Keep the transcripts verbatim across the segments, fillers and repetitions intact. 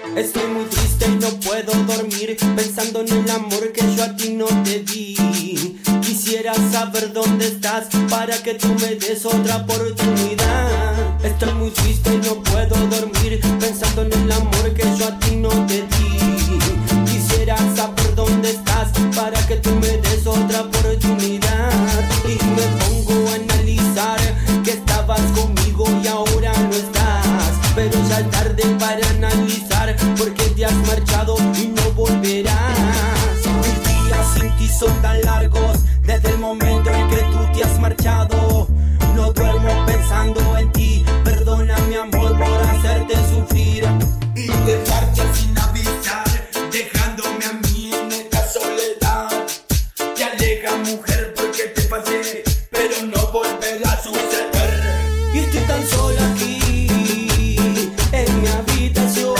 Estoy muy triste y no puedo dormir, pensando en el amor que yo a ti no te di. Quisiera saber dónde estás para que tú me des otra oportunidad. Estoy muy triste y no puedo dormir, pensando en el amor que yo a ti no te di. Quisiera saber dónde estás para que tú me des otra oportunidad. Y me pongo a analizar que estabas conmigo y ahora no estás, pero ya es tarde para analizar porque te has marchado y no volverás. Mis días sin ti son tan largos desde el momento en que tú te has marchado. No duermo pensando en ti, perdona mi amor por hacerte sufrir. Y te marchas sin avisar, dejándome a mí en esta soledad. Te alejas, mujer, porque te pasé, pero no volverá a suceder. Y estoy tan sola aquí en mi habitación,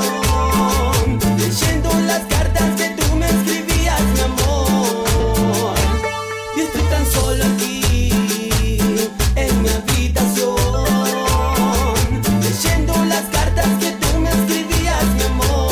leyendo las cartas que tú me escribías, mi amor. Y estoy tan sola aquí en mi habitación, leyendo las cartas que tú me escribías, mi amor.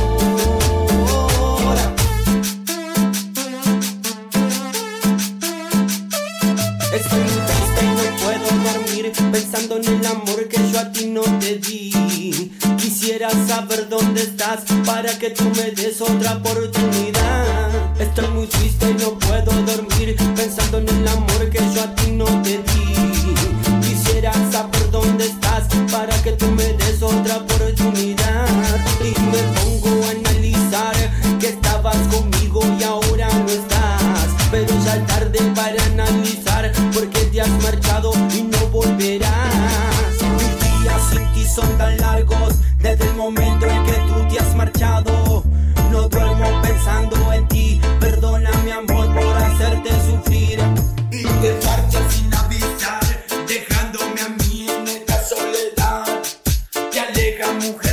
Estoy muy triste y no puedo dormir, pensando en el amor que yo a ti no te di. Quisiera saber dónde estás para que tú me des otra oportunidad. Estoy muy triste y no puedo dormir, pensando en el amor que yo a ti no te di. Quisiera saber dónde estás para que tú me des otra oportunidad. Y me pongo a analizar que estabas conmigo y ahora no estás, pero ya es tarde para analizar porque te has marchado y no volverás. Mis días sin ti son tan largos desde el momento en que tú te has marchado. No duermo pensando en ti, perdona mi amor por hacerte sufrir. Y te marchas sin avisar, dejándome a mí en esta soledad. Te alejas, mujer.